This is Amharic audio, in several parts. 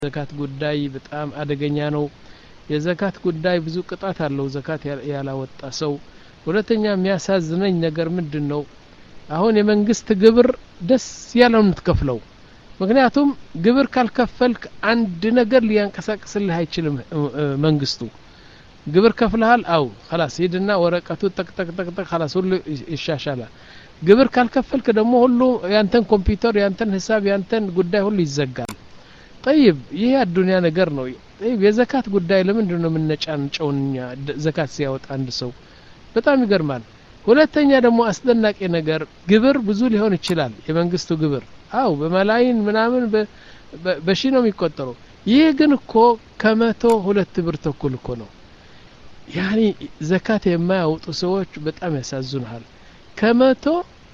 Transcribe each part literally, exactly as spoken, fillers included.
ዘካት ጉዳይ በጣም አደገኛ ነው። የዘካት ጉዳይ ብዙ ቅጣት አለው ዘካት ያላወጣ ሰው። ሁለተኛ የሚያሳዝነኝ ነገር ምንድነው? አሁን የመንግስት ግብር ደስ ያለውን ትከፍለው። ምክንያቱም ግብር ካልከፈልክ አንድ ነገር ሊያንቀሳቅስልህ አይችልም መንግስቱ። ግብር ከፍለሃል አው خلاص ሄድና ወረቀቱ ጠቅ ጠቅ ጠቅ ጠቅ خلاص ሁሉ ይሻሻላል። ግብር ካልከፈልክ ደግሞ ሁሉ ያንተን ኮምፒውተር ያንተን ሂሳብ ያንተን ጉዳይ ሁሉ ይዘጋል። طيب ይሄ አዱንያ ነገር ነው። طيب የዘካት ጉዳይ ለምንድነው የምንጫንጨውኛ ዘካት ሲያወጣ አንድ ሰው? በጣም ይገርማል። ሁለተኛ ደግሞ አስደናቂ ነገር ግብር ብዙ ሊሆን ይችላል የመንግስቱ ግብር አው በመላይን ምናምን በሺ ነው የሚቆጠረው። ይሄ ግን እኮ ከመቶ ሁለት ብር ተኩል እኮ ነው። ያኒ ዘካት የማያወጡ ሰዎች በጣም ያሳዝኑሃል። ከመቶ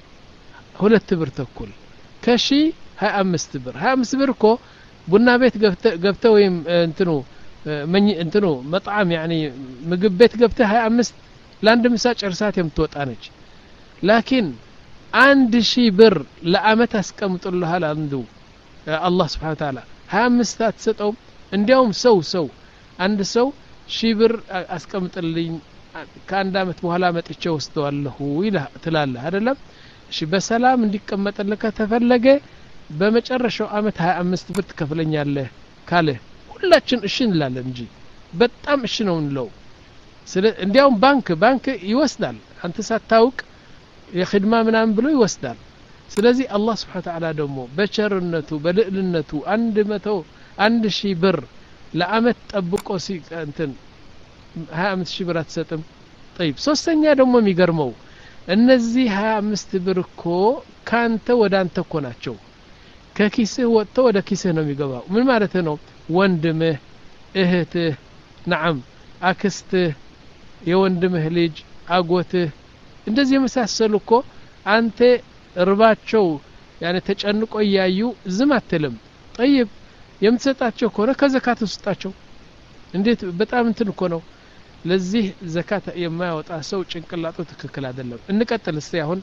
ሁለት ብር ተኩል ከሺ ሃያ አምስት ብር ሃያ አምስት ብር እኮ ቡና ቤት ገብተው ወይም እንትኑ መኝ እንትኑ መጣም ያኒ ምግብ ቤት ገብተህ ሃያ አምስት ለአንድ ምሳ ጨርሳት የምትወጣ ነች። ላኪን አንድ ሺህ ብር ለአመት አስቀምጡልሃል አንዱ አላህ Subhanahu Wa Ta'ala ሃያ አምስት አትሰጠው። እንዲያውም ሰው ሰው አንድ ሰው ሺህ ብር አስቀምጥልኝ ከአንድ አመት በኋላ መጥቼ ወስደዋለሁ ይላል ትላለህ አይደለም? እሺ በሰላም እንዲቀመጥልህ ከተፈለገ በመጨረሻው አመት ሃያ አምስት ብር ትከፍለኛለህ ካለ ሁላችን እሺ እንላለን እንጂ በጣም እሺ ነው እንለው። ስለ እንዲያውም ባንክ ባንክ ይወስዳል አንተ ሳታውቅ የخدማ ምናምን ብሎ ይወስዳል። ስለዚህ አላህ Subhanahu Wa Ta'ala ደግሞ በቸርነቱ በልዕልነቱ አንድ ሺህ ብር ለአመት ጠብቆ ሲንተን ሃያ አምስት ሺህ ብር አትሰጥም። طيب ሶስተኛ ደግሞ የሚገርመው እነዚህ ሃያ አምስት ብር እኮ ካንተ ወደ አንተ እኮ ናቸው። ከኪስህ ወጥቶ ወደ ኪስህ ነው የሚገባው። ምን ማለት ነው? ወንድምህ እህትህ نعم አክስትህ የወንድምህ ልጅ አጎትህ እንደዚህ የመሳሰሉ እኮ አንተ እርባቸው ያኔ ተጨንቆ ያዩ ዝም አትልም። طيب የምትሰጣቸው ከሆነ ከዘካት ውስጣቸው እንዴት በጣም እንትን እኮ ነው። ለዚህ ዘካት የማያወጣ ሰው ጭንቅላቱ ትክክል አይደለም። እንቀጥል እስቲ አሁን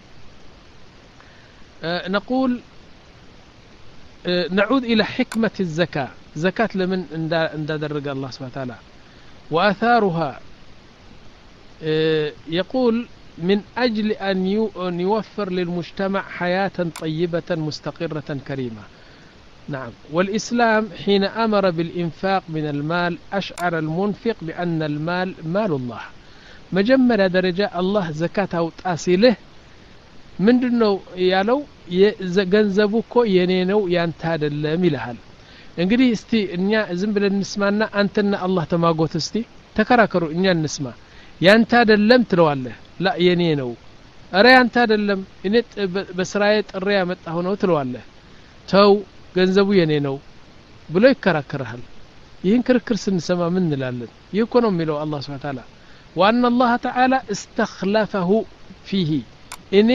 نقول نعود إلى حكمة الزكاة. زكاة لمن اندرج الله سبحانه وتعالى وآثارها. يقول من أجل أن يوفر للمجتمع حياة طيبة مستقرة كريمة. نعم. والإسلام حين أمر بالإنفاق من المال أشعر المنفق بأن المال مال الله. مجمل درجة الله زكاة أو تأصيله من دونه يالو ገንዘቡ እኮ የኔ ነው ያንተ አይደለም ይልሃል። እንግዲህ እስቲ እኛ ዝም ብለን እንስማና አንተና አላህ ተማጎት እስቲ ተከራከሩ እኛ እንስማ። ያንተ አይደለም ትለዋለህ ላ የኔ ነው። አረ ያንተ አይደለም እኔ በስራዬ ጥሬ ያመጣሁ ነው ትለዋለህ። ተው ገንዘቡ የኔ ነው ብሎ ይከራከራል። ይህን ክርክር ስንሰማ ምን እንላለን? ይህ እኮ ነው የሚለው አላህ Subhanahu Wa Ta'ala وأن الله تعالى استخلفه فيه እኔ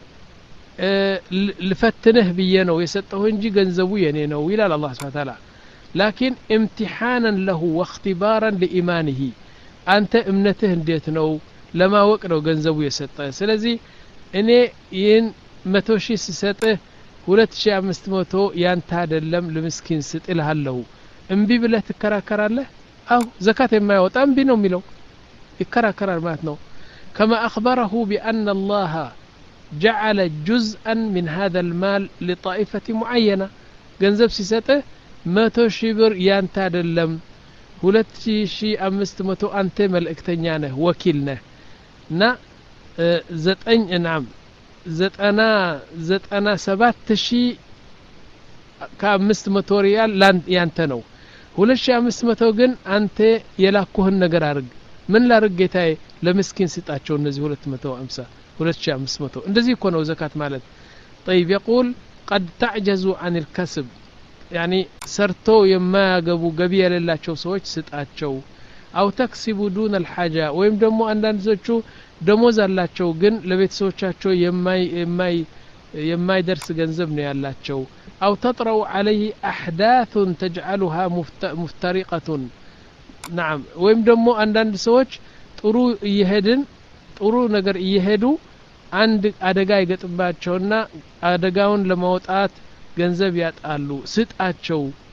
لفتنه بينه يسطه እንጂ ገንዘቡ የኔ ነው ይላል አላህ Subhanahu Wa Ta'ala. لكن امتحانا له واختبارا لإيمانه አንተ እምነትህ እንዴት ነው ለማወቅ ነው ገንዘቡ የሰጠህ። ስለዚህ እኔ ይህን መቶ ሺህ ሲሰጥህ ሁለት ሺህ አምስት መቶ ያንተ አይደለም ለምስኪን ስጥ እልሃለሁ። እምቢ ብለህ ትከራከራለህ? አው ዘካት የማያወጣ እምቢ ነው የሚለው ይከራከራል ማለት ነው። كما أخبره بأن الله جعل جزءا من هذا المال لطائفة معينة. ገንዘብ ሲሰጥህ መቶ ሺህ ብር ያንተ አይደለም ሁለት ሺህ አምስት መቶ አንተ መልእክተኛ ነህ ወኪል ነህ እና ዘጠኝ እናም ዘጠና ዘጠና ሰባት ሺህ ከአምስት መቶ ሪያል ያንተ ነው። ሁለት ሺህ አምስት መቶ ግን አንተ የላኩህን ነገር አድርግ። ምን ላድርግ ጌታዬ? ለምስኪን ስጣቸው እነዚህ ሁለት መቶ ሃምሳ ሁለት ሺህ አምስት መቶ እንደዚህ እኮ ነው ዘካት ማለት። طيب يقول قد تعجز عن الكسب يعني ሰርቶ የማያገቡ ገቢ የሌላቸው ሰዎች ስጣቸው። አው ተክሲቡ دون الحاجة ወይም ደግሞ አንዳንዶቹ ደሞዝ አላቸው ግን ለቤተሰቦቻቸው የማይ የማይ የማይደርስ ገንዘብ ነው ያላቸው። አው تطرأ عليه أحداث تجعلها مفترقة. نعم ወይም ደግሞ አንዳንድ ሰዎች ጥሩ እየሄድን ጥሩ ነገር እየሄዱ አንድ አደጋ ይገጥባቸውና አደጋውን ለማውጣት ገንዘብ ያጣሉ። ስጣቸው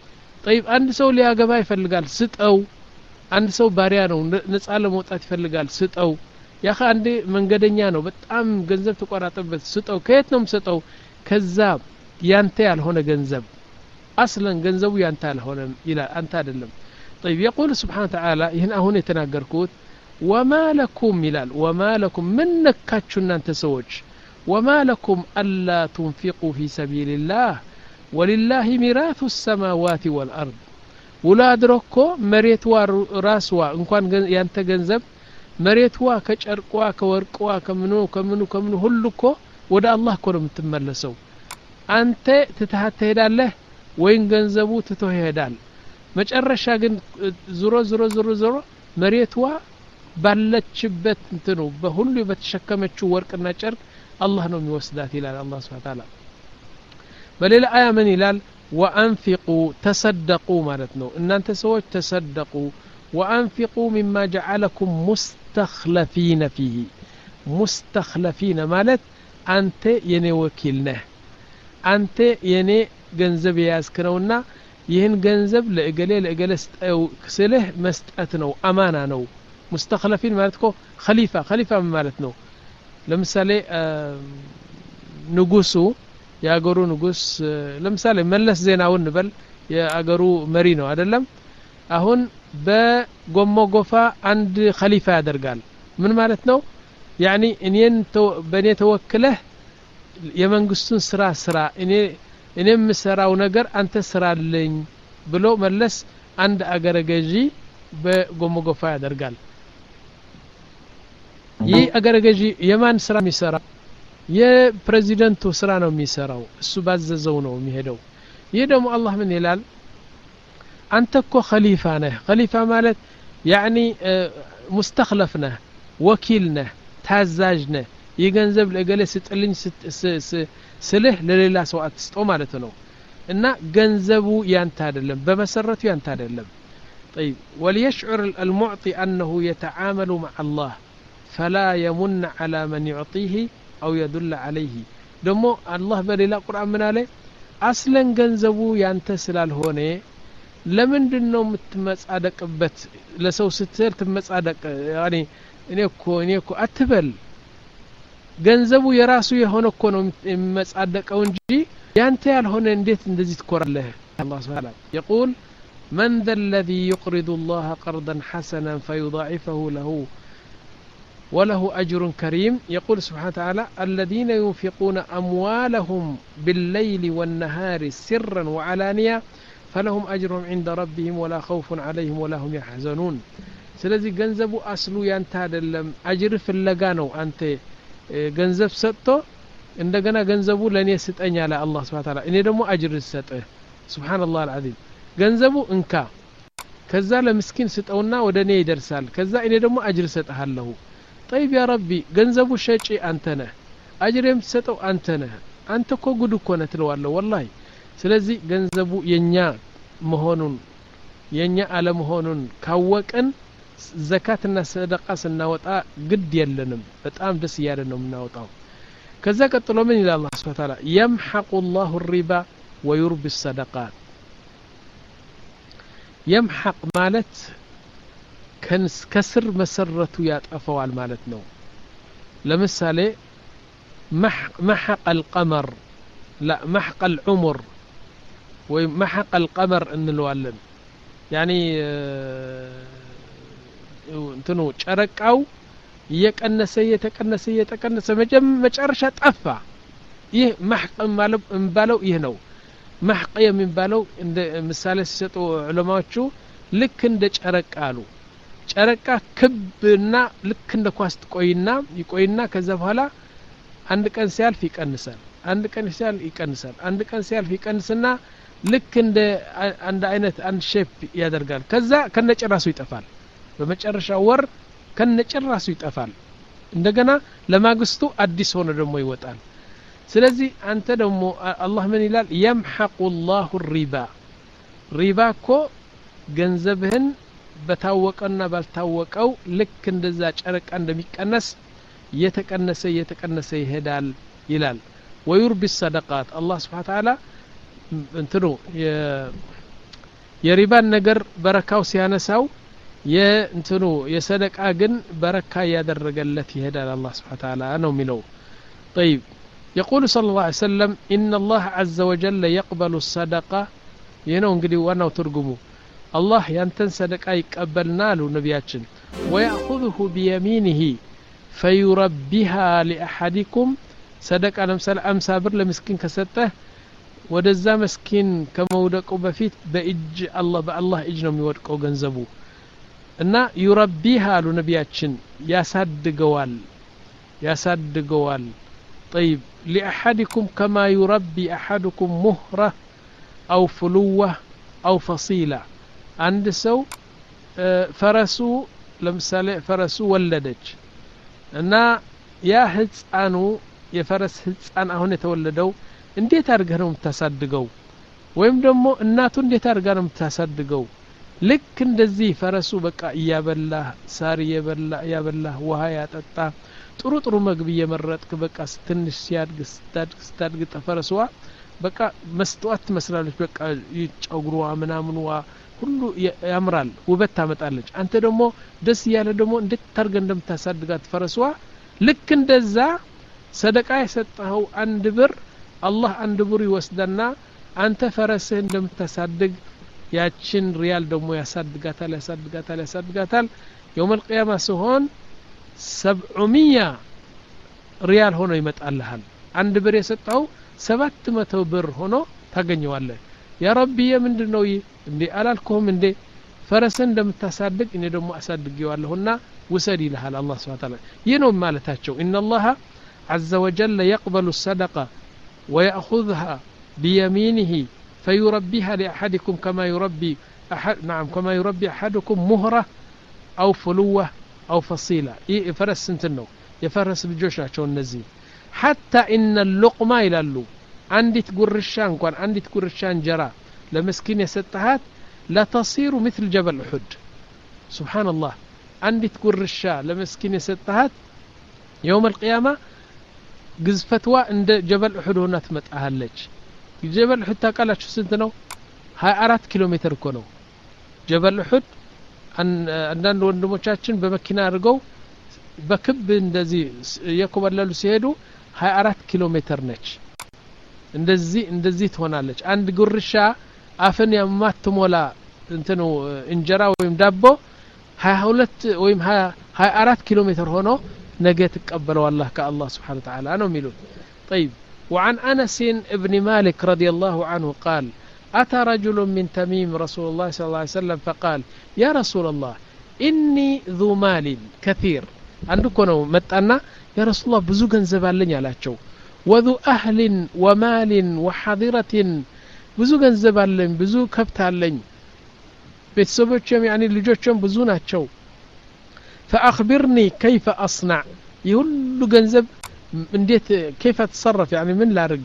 طيب አንድ ሰው ሊያገባ ይፈልጋል ስጠው አንድ ሰው ባሪያ ነው ነፃ ለመውጣት ይፈልጋል ስጠው ያኸ አንድ መንገደኛ ነው በጣም ገንዘብ ተቆራጠበት ስጠው ከየት ነው የምሰጠው ከዛ ያንተ ያልሆነ ገንዘብ አስለን ገንዘቡ ያንተ ያልሆነ ይላል አንተ አይደለም طيب يقول سبحانه وتعالى ይህን አሁን የተናገርኩት وما لكم ይላል وما لكم من ነካችሁ እናንተ ሰዎች وما لكم ألا تنفقوا في سبيل الله ولله ميراث السماوات والأرض ولادركو مريتوا راسوا እንኳን ያንተ ገንዘብ መሬትዋ ከጨርቋ ከወርቋ ከምኑ ከምኑ ከምኑ ሁሉ እኮ ወደ አላህ እኮ ነው የምትመለሰው አንተ ትተሃት ትሄዳለህ ወይን ገንዘቡ ትተህ ይሄዳል መጨረሻ ግን ዙሮ ዙሮ ዙሮ ዙሮ መሬትዋ ባለችበት እንትኑ በሁሉ በተሸከመችው ወርቅና ጨርቅ አላህ ነው የሚወስዳት ይላል አላህ Subhanahu Wa Ta'ala በሌላ አያ ምን ይላል وأنفقوا تصدقوا ማለት ነው እናንተ ሰዎች تصدقوا وأنفقوا مما جعلكم مستخلفين فيه مستخلفين ማለት አንተ የኔ ወኪል ነህ አንተ የኔ ገንዘብ ያስከነውና ይህን ገንዘብ ለእገሌ ለእገሌ ስለህ መስጠት ነው አማና ነው مستخلفين ማለት እኮ خليفة خليفة ማለት ነው ለምሳሌ ንጉሱ ያገሩ ንጉስ ለምሳሌ መለስ ዜናውን እንበል ያገሩ መሪ ነው አይደለም አሁን በጎሞ ጎፋ አንድ ኸሊፋ ያደርጋል ምን ማለት ነው ያኒ እኔን በኔ ተወክለህ የመንግስቱን ስራ ስራ እኔ እኔም ሰራው ነገር አንተ ስራልኝ ብሎ መለስ አንድ አገረ ገዢ በጎሞ ጎፋ ያደርጋል ይህ አገረ ገዢ የማን ስራ የሚሰራ የፕሬዚዳንቱ ስራ ነው የሚሰራው እሱ ባዘዘው ነው የሚሄደው ይህ ደግሞ አላህ ምን ይላል አንተ እኮ ኸሊፋ ነህ ኸሊፋ ማለት ያኒ ሙስተخلፍ ነህ ወኪል ነህ ታዛዥ ነህ የገንዘብ ለገለ ስጥልኝ ስልህ ለሌላ ሰው አትስጠው ማለት ነው እና ገንዘቡ ያንተ አይደለም በመሰረቱ ያንተ አይደለም طيب وليشعر المعطي انه يتعامل مع الله فلا يمن على من يعطيه او يدل عليه ደሞ አላህ በሌላ ቁርአን ምን አለ አስለን ገንዘቡ ያንተ ስላልሆነ ለምንድነው የምትመጻደቅበት ለሰው ስትል ትመጻደቅ ያኒ እኔ እኮ እኔ እኮ አትበል ገንዘቡ የራሱ የሆነ እኮ ነው የሚመጻደቀው እንጂ ያንተ ያልሆነ እንዴት እንደዚህ ትኮራለህ አላህ Subhanahu Wa Ta'ala يقول من ذا الذي يقرض الله قرضا حسنا فيضاعفه له وله أجر كريم يقول سبحانه وتعالى الذين ينفقون أموالهم بالليل والنهار سرا وعلانية فلهم أجرهم عند ربهم ولا خوف عليهم ولا هم يحزنون ስለዚህ ገንዘቡ አስሉ ያንተ አይደለም አጅር ፍለጋ ነው አንተ ገንዘብ ሰጥቶ እንደገና ገንዘቡ ለኔ ስጠኝ አለ አላህ Subhanahu Wa Ta'ala እኔ ደግሞ አጅር ሰጠህ ሱብሃንአላህ አልዓዚም ገንዘቡ እንካ ከዛ ለምስኪን ስጠውና ወደኔ ይደርሳል ከዛ እኔ ደግሞ አጅር ሰጣለሁ طيب يا ربي ገንዘቡ ሸጪ አንተ ነህ አጅርም ሰጠው አንተ ነህ አንተ እኮ ጉድ እኮ ነህ ትለዋለህ والله ስለዚህ ገንዘቡ የኛ መሆኑን የኛ አለ መሆኑን ካወቀን ዘካትና ሰደቃ ስናወጣ ግድ የለንም በጣም ደስ ያለ ነው የምናወጣው ከዛ ቀጥሎ ምን ይላል አላህ Subhanahu Wa Ta'ala يمحق الله الربا ويربي الصدقات يمحق ማለት ከስር መሰረቱ ያጠፋዋል ማለት ነው ለምሳሌ محق القمر لا محق العمر ومحق القمر እንለዋለን يعني እንትኑ ጨረቃው እየቀነሰ እየተቀነሰ እየተቀነሰ መጨረሻ ጠፋ ይህ محق ማለት እንባለው ይህ ነው محق የሚባለው እንደ ምሳሌ ሲሰጡ ዑለማዎቹ ልክ እንደ ጨረቃ አሉ ጨረቃ ክብና ልክ እንደ ኳስ ቆይና ይቆይና ከዛ በኋላ አንድ ቀን ሲያልፍ ይቀንሳል አንድ ቀን ሲያልፍ ይቀንሳል አንድ ቀን ሲያልፍ ይቀንስና ልክ እንደ አንድ አይነት አንድ ሼፕ ያደርጋል ከዛ ከነጨራሱ ይጠፋል በመጨረሻው ወር ከነጨራሱ ይጠፋል እንደገና ለማግስቱ አዲስ ሆነ ደግሞ ይወጣል ስለዚህ አንተ ደግሞ አላህ ምን ይላል يمحق الله الربا ሪባ እኮ ገንዘብህን በታወቀና ባልታወቀው ልክ እንደዛ ጨረቃ እንደሚቀነስ የተቀነሰ የተቀነሰ ይሄዳል ይላል ويربي الصدقات الله سبحانه وتعالى እንትኑ የሪባን ነገር በረካው ሲያነሳው የእንትኑ የሰደቃ ግን በረካ ያደረገለት ይሄዳል አላህ Subhanahu Wa Ta'ala ነው የሚለው طيب يقول صلى الله عليه وسلم إن الله عز وجل يقبل الصدقة ينو እንግዲህ ዋናው ትርጉሙ አላህ ያንተን ሰደቃ ይቀበልና ሉ ነብያችን ويأخذه بيمينه فيربيها لأحدكم صدقة ለምሳሌ አምሳ ብር ለምስኪን ከሰጠህ ወደዛ መስኪን ከመውደቁ በፊት በእጅ አላህ በአላህ እጅ ነው የሚወድቀው ገንዘቡ እና يربيها ሉ ነብያችን ያሳድገዋል ያሳድገዋል طيب لأحدكم كما يربي أحدكم مهرة أو فلوة أو فصيلة عند سو فرسو لمثال فرسو ولدج እና ያ ህፃኑ የፈረስ ህፃን አሁን የተወለደው እንዴት አድርገህ ነው የምታሳድገው ወይም ደግሞ እናቱ እንዴት አድርጋ ነው የምታሳድገው ልክ እንደዚህ ፈረሱ በቃ ያበላ ሳር ያበላ ያበላ ውሃ ያጠጣ ጥሩ ጥሩ ምግብ እየመረጥክ በቃ ትንሽ ሲያድግ ስታድግ ስታድግ ተፈረስዋ በቃ መስተዋት መስላለች በቃ ይጨግሩዋ ምናምንዋ ሁሉ ያምራል ውበት ታመጣለች አንተ ደግሞ ደስ ያለ ደግሞ እንዴት ታርገ እንደምታሳድጋት ፈረስዋ ልክ እንደዛ ሰደቃ የሰጠው አንድ ብር አላህ አንድ ብር ይወስደና አንተ ፈረስህ እንደምታሳድግ ያችን ሪያል ደግሞ ያሳድጋታል ያሳድጋታል ያሳድጋታል يوم القيامة ሲሆን سبعمية ሪያል ሆኖ ይመጣልሃል አንድ ብር የሰጠው ሰባት መቶ ብር ሆኖ ታገኘዋለህ ያ ረቢ ምንድነው እንዴ አላልኩም እንዴ ፈረስን እንደምታሳድግ እኔ ደግሞ አሳድጌዋለሁና ውሰድ ይልሃል አላህ Subhanahu Wa Ta'ala ይነው ማለታቸው ان الله عز وجل يقبل الصدقه ويأخذها بيمينه فيربيها لأحدكم كما يربي أحد نعم كما يربي أحدكم مهرة أو فلوة أو فصيلة يفرس سنتنو يفرس بجوشاቸው እነዚህ حتى إن اللقمة ይላሉ አንዲት ጉርሻ እንኳን አንዲት ጉርሻ እንጀራ ለመስኪን የሰጣሃት لا تصير مثل جبل أحد سبحان الله አንዲት ጉርሻ ለመስኪን የሰጣሃት يوم القيامة ግዝፈትዋ እንደ ጀበል أحد ሆና ትመጣለች ጀበል أحد ታቃላችሁ ስንት ነው ሃያ አራት ኪሎ ሜትር እኮ ነው ጀበል أحد አንዳንድ ወንድሞቻችን በመኪና አድርገው በክብ እንደዚህ የኮበለሉ ሲሄዱ ሃያ አራት ኪሎ ሜትር ነች እንደዚህ እንደዚህ ትሆናለች አንድ ጉርሻ አፈን ያማትሞላ እንትኑ እንጀራ ወይም ዳቦ ሃያ ሁለት ወይም ሃያ አራት ኪሎ ሜትር ሆኖ ነገ ተቀበለው አላህ ከአላህ Subhanahu Wa Ta'ala ነው የሚሉት طيب وعن أنس ابن مالك رضي الله عنه قال أتى رجل من تميم رسول الله صلى الله عليه وسلم فقال يا رسول الله إني ذو مال كثير عندكم ነው መጣና يا رسول الله ብዙ ገንዘብ አለኝ አላቸው وذو أهل ومال وحضرة ብዙ ገንዘብ አለኝ ብዙ ከብት አለኝ ቤተሰቦቼም يعني ልጆቼም ብዙ ናቸው فأخبرني كيف أصنع يሁሉ ገንዘብ እንዴት كيف اتصرف يعني ምን ላርግ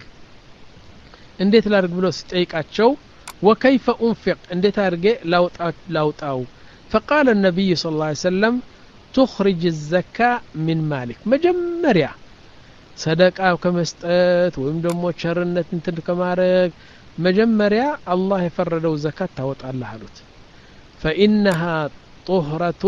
እንዴት ላርግ ብሎ ሲጠይቃቸው وكيف انفق እንዴት አርጌ ላውጣው ላውጣው فقال النبي صلى الله عليه وسلم تخرج الزكاة من مالك መጀመሪያ ሰደቃ ከመስጠት ወይም ደግሞ ቸርነት እንትን ከማረግ መጀመሪያ አላህ የፈረደው ዘካት ታወጣለህ አሉት فإنها طهرة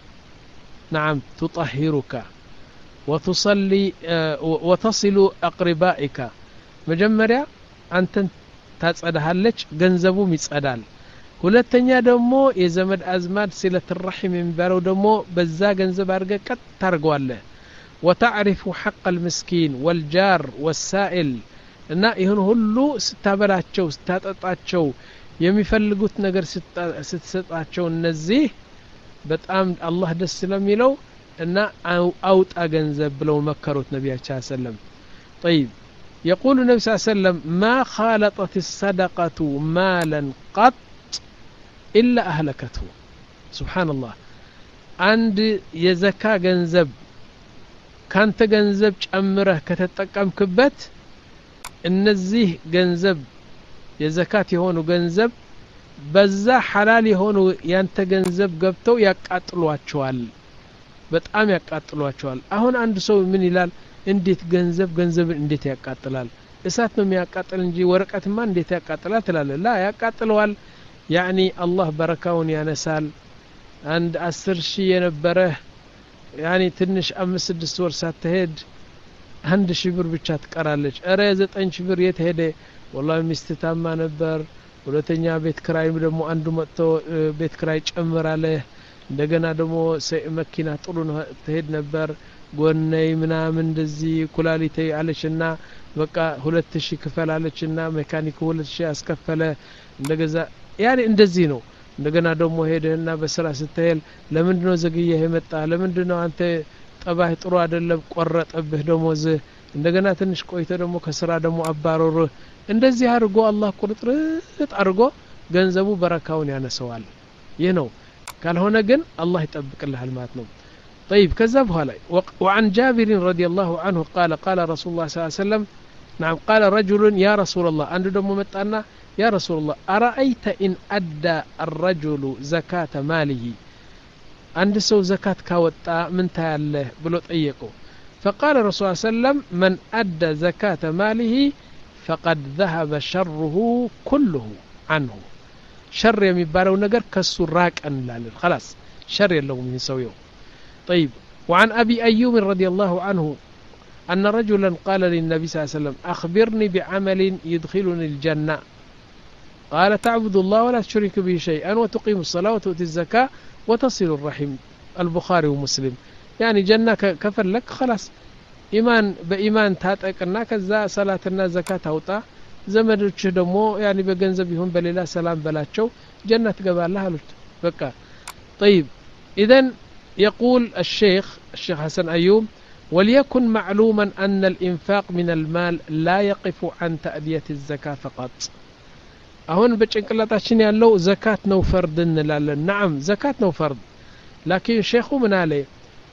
نعم تطهرك وتصلي وتصل أقربائك መጀመሪያ አንተን ታጸዳሃለች ገንዘቡም ይጸዳል ሁለተኛ ደግሞ የዘመድ አዝማድ ሲለት الرحم የሚባለው ደግሞ በዛ ገንዘብ አርገ ቀጥ ታርገዋለህ وتعرف حق المسكين والجار والسائل እና ይሁን ሁሉ ስታበላቸው ስታጠጣቸው የሚፈልጉት ነገር ስትሰጣቸው እነዚህ በጣም አላህ ደስ ስለሚለው እና አውጣ ገንዘብ ብለው መከሩት ነብያችን ሰለላሁ طيب يقول النبي صلى الله عليه وسلم ما خالطت الصدقة مالا قط إلا أهلكته سبحان الله عند يزكى ገንዘብ ካንተ ገንዘብ ጨምረህ ከተጠቀምክበት እነዚህ ገንዘብ የዘካት የሆኑ ገንዘብ በዛ ሐላል የሆኑ ያንተ ገንዘብ ገብተው ያቃጥሏቸዋል በጣም ያቃጥሏቸዋል አሁን አንድ ሰው ምን ይላል እንዴት ገንዘብ ገንዘብ እንዴት ያቃጥላል እሳት ነው የሚያቃጥል እንጂ ወረቀትማ እንዴት ያቃጥላል ትላለህ ላ ያቃጥለዋል يعني الله بركاون ينسال عند عشر شي ينبره يعني تنش أمس سدست ور ساتهد عند شبر ብቻ ትቀራለች አረ ዘጠኝ ሽብር የት ሄደ والله ሚስት ታማ ነበር ሁለተኛ ቤት ክራይም ደግሞ አንዱ መጥቶ ቤት ክራይ ጨምራለ እንደገና ደግሞ መኪና ጥሩ ነው ትሄድ ነበር ጎነይ ምናምን እንደዚህ ኩላሊቴ አለችና በቃ ሁለት ሺህ ክፈል አለችና ሜካኒኩ ሁለት ሺህ አስከፈለ እንደገዛ ያኔ እንደዚህ ነው እንደገና ደግሞ ሄደና በስራ ስትሄል ለምንድነው ዘግየህ የመጣ ለምንድነው አንተ ጠባህ ጥሩ አይደለም ቆረጠብህ ደሞዝ እንደገና ትንሽ ቆይተ ደግሞ ከስራ ደግሞ አባረሩ እንደዚህ አድርጎ አላህ ቁርጥርጥ አድርጎ ገንዘቡ በረካውን ያነሰዋል ይህ ነው ካልሆነ ግን አላህ ይጠብቅልሃል ማለት ነው طيب كذا بهلا وعن جابر رضي الله عنه قال قال رسول الله صلى الله عليه وسلم نعم قال رجل يا رسول الله عنده دم متانا يا رسول الله أرأيت إن أدى الرجل زكاة ماله عند سو زكاة كاوتا من تاله بلو طيقو فقال الرسول صلى الله عليه وسلم من أدى زكاة ماله فقد ذهب شره كله عنه شر يمبارو نجر كسراك أن لا خلاص شر يلو من يسويه طيب وعن أبي أيوب رضي الله عنه أن رجلا قال للنبي صلى الله عليه وسلم أخبرني بعمل يدخلني الجنة قال تعبد الله ولا تشرك به شيئا وتقيم الصلاة وتؤتي الزكاة وتصل الرحم البخاري ومسلم يعني جنة كفر لك خلاص إيمان بإيمان تاتقنا كذا صلاتنا زكاة توطا زمدوچ دمو يعني بگنزبيهم بليلا سلام بلاچو جنة تقبالها لوت بقى طيب إذن يقول الشيخ الشيخ حسن أيوب وليكن معلوما أن الإنفاق من المال لا يقف عن تأدية الزكاة فقط أهون بچنقلاطاችን ያለው زكاة ነው فرض እንላለን نعم زكاة ነው فرض لكن شيخ من عليه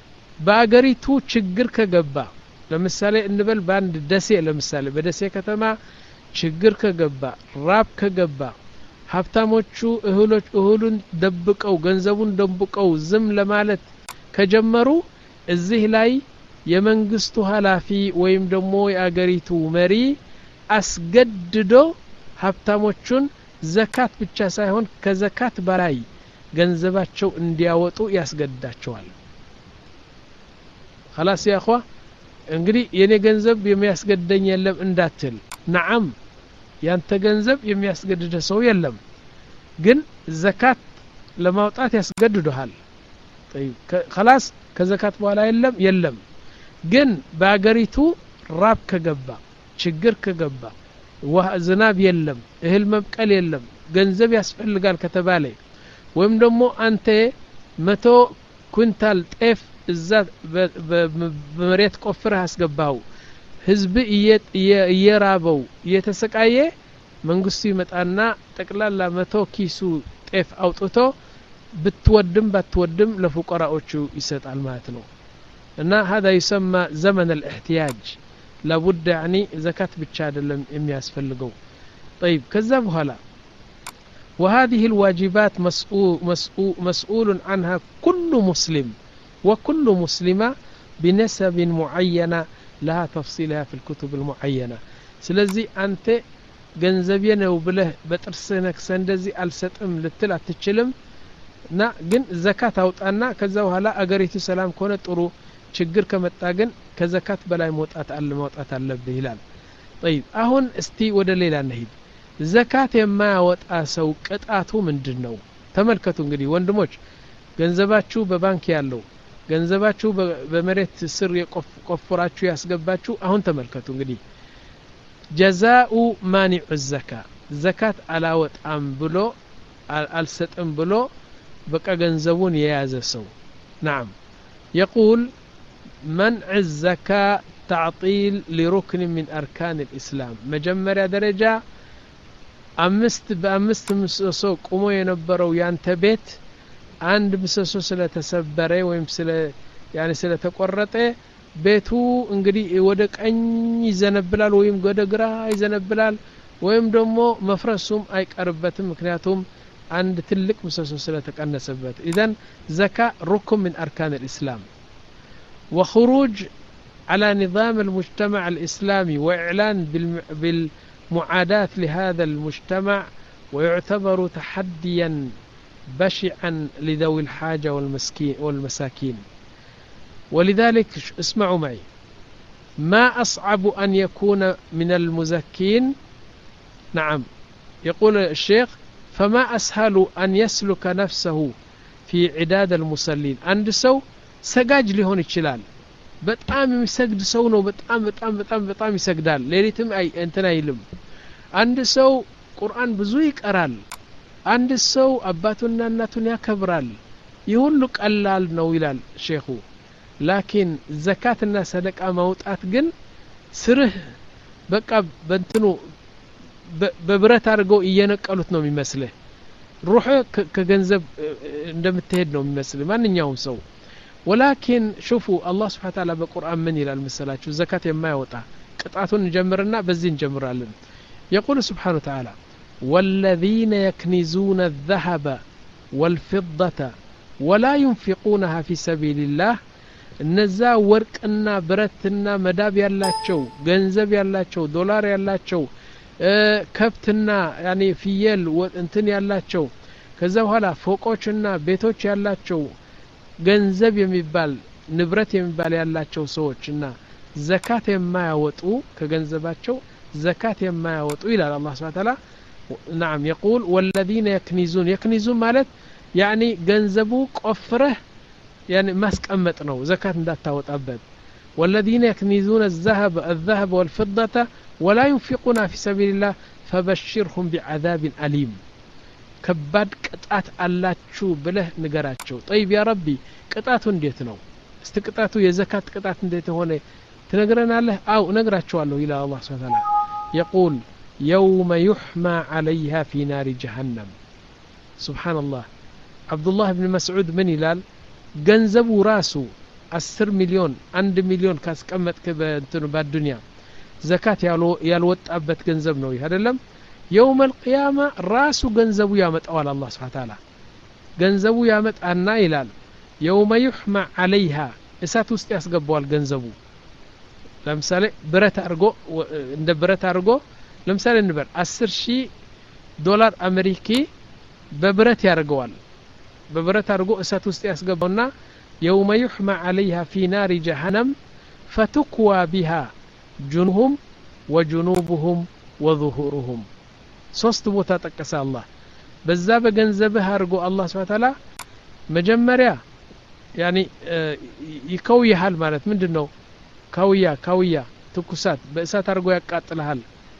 በአገሪቱ ችግር ከገባ ለምሳሌ እንበል ባንድ ደሴ ለምሳሌ በደሴ ከተማ ችግር ከገባ ራብ ከገባ ሀብታሞቹ እህሎች እህሉን ደብቀው ገንዘቡን ደብቀው ዝም ለማለት ከጀመሩ እዚህ ላይ የመንግስቱ ኃላፊ ወይም ደግሞ የአገሪቱ መሪ አስገድዶ ሀብታሞቹን ዘካት ብቻ ሳይሆን ከዘካት በላይ ገንዘባቸው እንዲያወጡ ያስገድዳቸዋል خلاص يا اخوه እንግዲህ የኔ ገንዘብ የሚያስገድደኝ የለም እንዳትል نعم ያንተ ገንዘብ የሚያስገድደ ሰው የለም ግን ዘካት ለማውጣት ያስገድዱሃል طيب خلاص ከዘካት በኋላ የለም የለም ግን በአገሪቱ ራብ ከገባ ችግር ከገባ ዝናብ የለም እህል መብቀል የለም ገንዘብ ያስፈልጋል ከተባለ ወይም ደግሞ አንተ መቶ ኩንታል ጤፍ እዛ በመሬት ቆፍረህ አስገባው ህዝብ እየራበው እየተሰቃየ መንግስቱ ይመጣና ጠቅላላ መቶ ኪሱ ጤፍ አውጥቶ ብትወድም ባትወድም ለፉቀራዎቹ ይሰጣል ማለት ነው እና هذا يسمى زمن الاحتياج لابد يعني زكاة ብቻ አይደለም የሚያስፈልገው طيب كذا بهلا وهذه الواجبات مسؤول مسؤول مسؤول عنها كل مسلم وكل مسلمة بنسب معينة لها تفصيلها في الكتب المعينة ስለዚህ አንተ ገንዘብ ነው ብለህ በጥርስነክ ሰንደዚ አልሰጥም ልትል አትችልም እና ግን ዘካት አውጣና ከዛ በኋላ አገሪቱ ሰላም ከሆነ ጥሩ ችግር ከመጣ ግን ከዘካት በላይ መውጣት አለ መውጣት አለብህ ይላል طيب አሁን እስቲ ወደ ሌላ እንሂድ ዘካት የማያወጣ ሰው ቅጣቱ ምንድነው ተመልከቱ እንግዲህ ወንድሞች ገንዘባችሁ በባንክ ያለው ገንዘባችሁ በመሬት ስር የቆፈራችሁ ያስገባችሁ አሁን ተመልከቱ እንግዲህ جزاء مانع الزكاة زكاة على وطعم بلو السطم بلو بقى ገንዘቡን የያዘ ሰው نعم يقول منع الزكاة تعطيل لركن من أركان الإسلام مجمرة درجة أمست بأمست مسوسو قومو ينبرو ያንተ ቤት አንድ ምሰሶ ስለተሰበረ ወይም ስለ ያኔ ስለተቆረጠ ቤቱ እንግዲህ ወደ ቀኝ ይዘነብላል ወይም ወደ ግራ ይዘነብላል ወይም ደግሞ መፍረሱም አይቀርበትም ምክንያቱም አንድ ትልቅ ምሰሶ ስለተቀነሰበት اذا زكاة ركن من أركان الإسلام وخروج على نظام المجتمع الإسلامي وإعلان بالمعاداة لهذا المجتمع ويعتبر تحديا بشعا لذوي الحاجة والمسكين والمساكين. ولذلك اسمعوا معي، ما أصعب أن يكون من المزكين. نعم، يقول الشيخ فما أسهل أن يسلك نفسه في عداد المصلين. عند سو سجاج لهون يشلال በጣም የሚሰግድ ሰው ነው። በጣም በጣም በጣም በጣም ይሰግዳል። ሌሊትም አይ እንትና አይልም። አንድ ሰው ቁርአን ብዙ ይቀራል። አንድ ሰው አባቱና እናቱን ያከብራል። ይህ ሁሉ ቀላል ነው ይላል ሼኹ። ላኪን ዘካትና ሰደቃ ማውጣት ግን ስርህ በቃ በእንትኑ በብረት አድርገው እየነቀሉት ነው የሚመስልህ። ሩህ ከገንዘብ እንደምትሄድ ነው የሚመስልህ ማንኛውም ሰው። ولكن شوفوا الله سبحانه وتعالى بالقرآن من إلى المسلاة الزكاة ما يوطع قطعة نجمرنا بزين جمرالن. يقول سبحانه وتعالى والذين يكنزون الذهب والفضة ولا ينفقونها في سبيل الله النزا ورقنا برتنا مداب يالاتشو ገንዘብ ያላቸው ዶላር ያላቸው ከብትና يعني ፍየል እንትን ያላቸው ከዛ በኋላ ፎቆችና ቤቶች ያላቸው ገንዘብ የሚባል ንብረት የሚባል ያላቸው ሰዎችና ዘካት የማያወጡ ከገንዘባቸው ዘካት የማያወጡ ይላል አላህ Subhanahu Wa Ta'ala. نعم يقول والذين يكنزون يكنزون ማለት يعني ገንዘቡ ቆፍረህ يعني ማስቀመጥ ነው ዘካት እንዳታወጣበት። والذين يكنزون الذهب الذهب والفضة ولا ينفقونها في سبيل الله فبشرهم بعذاب أليم. ከባድ ቅጣት አላችሁ ብለህ ንገራቸው። طيب يا ربي ቅጣቱ እንዴት ነው? እስቲ ቅጣቱ የዘካት ቅጣት እንዴት ሆነ ትነግረናለህ? አው ነግራቸዋለሁ ይላል አላህ Subhanahu Wa Ta'ala. يقول يوم يحمى عليها في نار جهنم. سبحان الله. عبد الله بن مسعود من ይላል ገንዘቡ ራሱ አስር ሚሊዮን አንድ ሚሊዮን ካስቀመጥክ በእንትኑ በዱንያ ዘካት ያልወጣበት ገንዘብ ነው ይሄ አይደለም? يوم القيامة راسو ገንዘቡ ያመጣዋል አላህ Subhanahu Wa Ta'ala። ገንዘቡ ያመጣና ይላል يوم يحمى عليها እሳት ውስጥ ያስገባዋል ገንዘቡ። ለምሳሌ ብረት አርጎ እንደ ብረት አርጎ ለምሳሌ እንበል አስር ሺህ ዶላር አሜሪካ በብረት ያርገዋል። በብረት አርጎ እሳት ውስጥ ያስገባውና يوم يحمى عليها في نار جهنم فتكوى بها جنوبهم وجنوبهم وظهورهم. ሶስት ቦታ ጠቀሰ አላህ። በዛ በገንዘብህ አርጎ አላህ Subhanahu Wa Ta'ala መጀመሪያ يعني ይከውይሃል ማለት ምንድነው? ካውያ ካውያ ትኩሳት በእሳት አርጎ ያቃጥልሃል።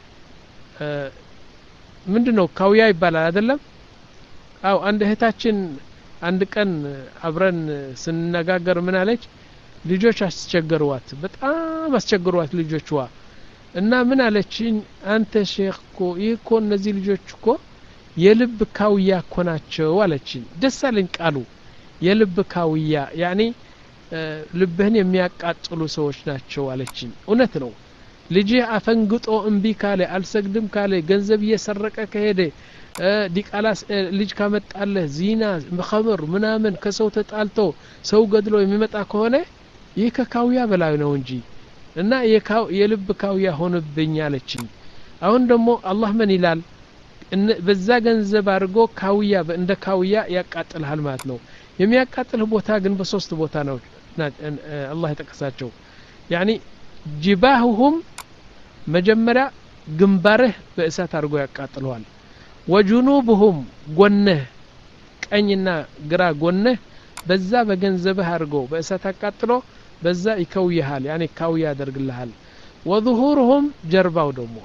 ምንድነው ካውያ ይባላል አይደለም? አው አንድ እህታችን አንድ ቀን አብረን ስንነጋገር ምን አለች? ልጆች አስቸገሩዋት፣ በጣም አስቸገሩዋት ልጆችዋ እና ምን አለችኝ? አንተ ሼክ እኮ ይኮ እነዚህ ልጆች እኮ የልብ ካውያ እኮ ናቸው አለችኝ። ደስ አለኝ ቃሉ የልብ ካውያ يعني ልብህን የሚያቃጥሉ ሰዎች ናቸው አለችኝ። እውነት ነው። ልጅ አፈንግጦ እምቢ ካለ አልሰግድም ካለ ገንዘብ እየሰረቀ ከሄደ ዲቃላስ ልጅ ካመጣለህ ዚና መخمር ምናምን ከሰው ተጣልቶ ሰው ገድሎ የሚመጣ ከሆነ ይህ ከካውያ በላይ ነው እንጂ እና የልብ ካውያ ሆነብኝ አለችኝ። አሁን ደግሞ አላህ ምን ይላል? በዛ ገንዘብ አድርጎ ካውያ እንደ ካውያ ያቃጥልሃል ማለት ነው። የሚያቃጥልህ ቦታ ግን በሶስት ቦታ ነው አላህ የጠቀሳቸው። يعني ጅባሁም መጀመሪያ ግንባርህ በእሳት አድርጎ ያቃጥለዋል። ወጁኑብሁም ጎንህ ቀኝና ግራ ጎንህ በዛ በገንዘብህ አድርጎ በእሳት አቃጥሎ በዛ ይከውይሃል يعني ካውያ ያደርግልሃል። وظهورهم ጀርባው ደግሞ